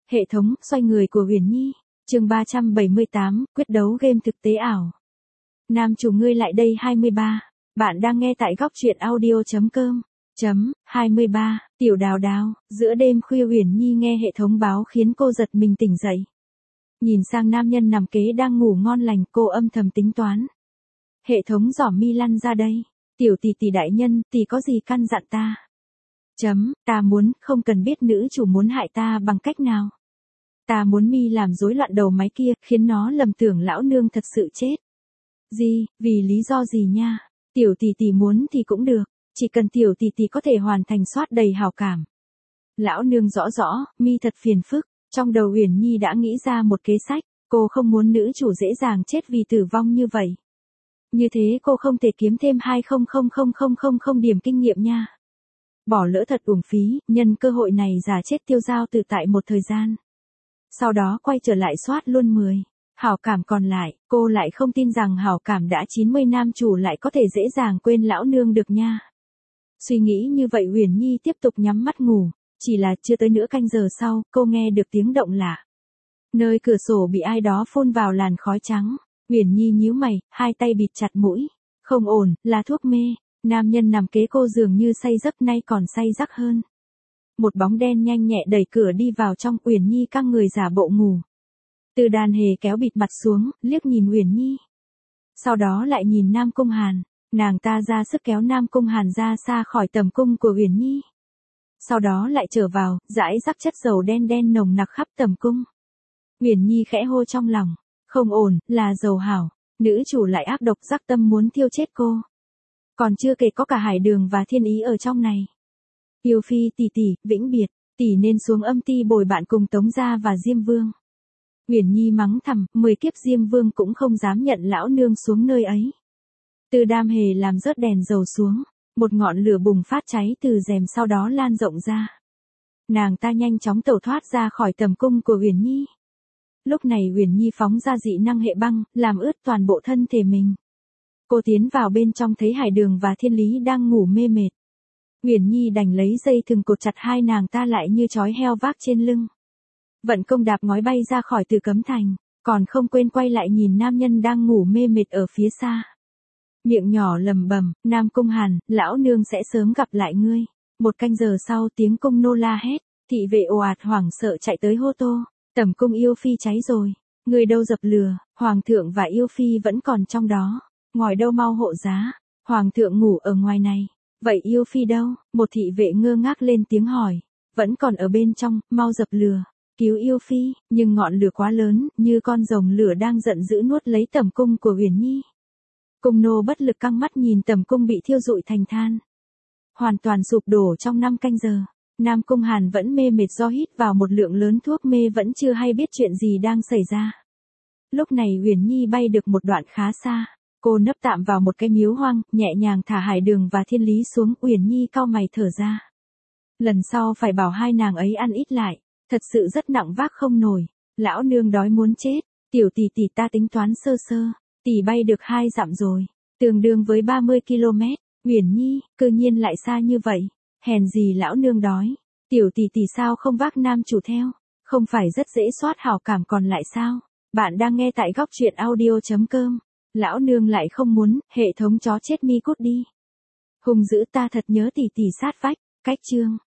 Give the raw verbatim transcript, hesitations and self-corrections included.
Hệ thống xoay người của Uyển Nhi, chương ba trăm bảy mươi tám, quyết đấu game thực tế ảo. Nam chủ ngươi lại đây hai mươi ba. Bạn đang nghe tại góc truyện audio chấm com. Chấm, hai mươi ba, tiểu đào đào, giữa đêm khuya Uyển Nhi nghe hệ thống báo khiến cô giật mình tỉnh dậy. Nhìn sang nam nhân nằm kế đang ngủ ngon lành, cô âm thầm tính toán. Hệ thống giỏ mi lăn ra đây. Tiểu tỷ tỷ đại nhân, tỷ có gì căn dặn ta? Chấm, ta muốn, không cần biết nữ chủ muốn hại ta bằng cách nào. Ta muốn mi làm rối loạn đầu máy kia, khiến nó lầm tưởng lão nương thật sự chết. Gì, vì lý do gì nha? Tiểu tỷ tỷ muốn thì cũng được, chỉ cần tiểu tỷ tỷ có thể hoàn thành soát đầy hào cảm. Lão nương rõ rõ, mi thật phiền phức. Trong đầu Uyển Nhi đã nghĩ ra một kế sách, cô không muốn nữ chủ dễ dàng chết vì tử vong như vậy. Như thế cô không thể kiếm thêm hai không không không không không không điểm kinh nghiệm nha. Bỏ lỡ thật uổng phí, nhân cơ hội này giả chết tiêu dao tự tại một thời gian. Sau đó quay trở lại soát luôn mười. Hảo cảm còn lại, cô lại không tin rằng hảo cảm đã chín mươi nam chủ lại có thể dễ dàng quên lão nương được nha. Suy nghĩ như vậy Uyển Nhi tiếp tục nhắm mắt ngủ, chỉ là chưa tới nửa canh giờ sau, cô nghe được tiếng động lạ. Nơi cửa sổ bị ai đó phun vào làn khói trắng, Uyển Nhi nhíu mày, hai tay bịt chặt mũi. Không ổn, là thuốc mê. Nam nhân nằm kế cô dường như say giấc nay còn say giấc hơn. Một bóng đen nhanh nhẹ đẩy cửa đi vào trong, Uyển Nhi căng người giả bộ ngủ. Từ đàn hề kéo bịt mặt xuống, liếc nhìn Uyển Nhi. Sau đó lại nhìn Nam Cung Hàn, nàng ta ra sức kéo Nam Cung Hàn ra xa khỏi tầm cung của Uyển Nhi. Sau đó lại trở vào, rải rắc chất dầu đen đen nồng nặc khắp tầm cung. Uyển Nhi khẽ hô trong lòng, không ổn, là dầu hảo, nữ chủ lại ác độc rắc tâm muốn thiêu chết cô. Còn chưa kể có cả Hải Đường và Thiên Ý ở trong này. Yêu phi tỷ tỷ, vĩnh biệt, tỷ nên xuống âm ti bồi bạn cùng Tống Gia và Diêm Vương. Uyển Nhi mắng thầm, mười kiếp Diêm Vương cũng không dám nhận lão nương xuống nơi ấy. Từ đam hề làm rớt đèn dầu xuống, một ngọn lửa bùng phát cháy từ rèm sau đó lan rộng ra. Nàng ta nhanh chóng tẩu thoát ra khỏi tầm cung của Uyển Nhi. Lúc này Uyển Nhi phóng ra dị năng hệ băng, làm ướt toàn bộ thân thể mình. Cô tiến vào bên trong thấy Hải Đường và Thiên Lý đang ngủ mê mệt. Uyển Nhi đành lấy dây thừng cột chặt hai nàng ta lại như trói heo vác trên lưng. Vận công đạp ngói bay ra khỏi Tử Cấm Thành, còn không quên quay lại nhìn nam nhân đang ngủ mê mệt ở phía xa. Miệng nhỏ lầm bầm, Nam Cung Hàn, lão nương sẽ sớm gặp lại ngươi. Một canh giờ sau tiếng cung nô la hét, thị vệ ồ ạt hoảng sợ chạy tới hô tô, tẩm cung yêu phi cháy rồi, người đâu dập lửa, hoàng thượng và yêu phi vẫn còn trong đó, ngồi đâu mau hộ giá, hoàng thượng ngủ ở ngoài này, vậy yêu phi đâu, một thị vệ ngơ ngác lên tiếng hỏi, vẫn còn ở bên trong, mau dập lửa, cứu yêu phi, nhưng ngọn lửa quá lớn, như con rồng lửa đang giận dữ nuốt lấy tẩm cung của Uyển Nhi. Cung nô bất lực căng mắt nhìn tẩm cung bị thiêu rụi thành than. Hoàn toàn sụp đổ trong năm canh giờ. Nam Cung Hàn vẫn mê mệt do hít vào một lượng lớn thuốc mê vẫn chưa hay biết chuyện gì đang xảy ra. Lúc này Uyển Nhi bay được một đoạn khá xa. Cô nấp tạm vào một cái miếu hoang, nhẹ nhàng thả Hải Đường và Thiên Lý xuống. Uyển Nhi cau mày thở ra. Lần sau phải bảo hai nàng ấy ăn ít lại. Thật sự rất nặng vác không nổi. Lão nương đói muốn chết. Tiểu tỷ tỷ ta tính toán sơ sơ. Tỷ bay được hai dặm rồi. Tương đương với ba mươi ki lô mét. Uyển Nhi, cơ nhiên lại xa như vậy. Hèn gì lão nương đói. Tiểu tỷ tỷ sao không vác nam chủ theo. Không phải rất dễ soát hảo cảm còn lại sao. Bạn đang nghe tại góc truyện audio chấm com. Lão nương lại không muốn, hệ thống chó chết mi cút đi. Hùng dữ ta thật nhớ tỷ tỷ sát vách. Cách chương.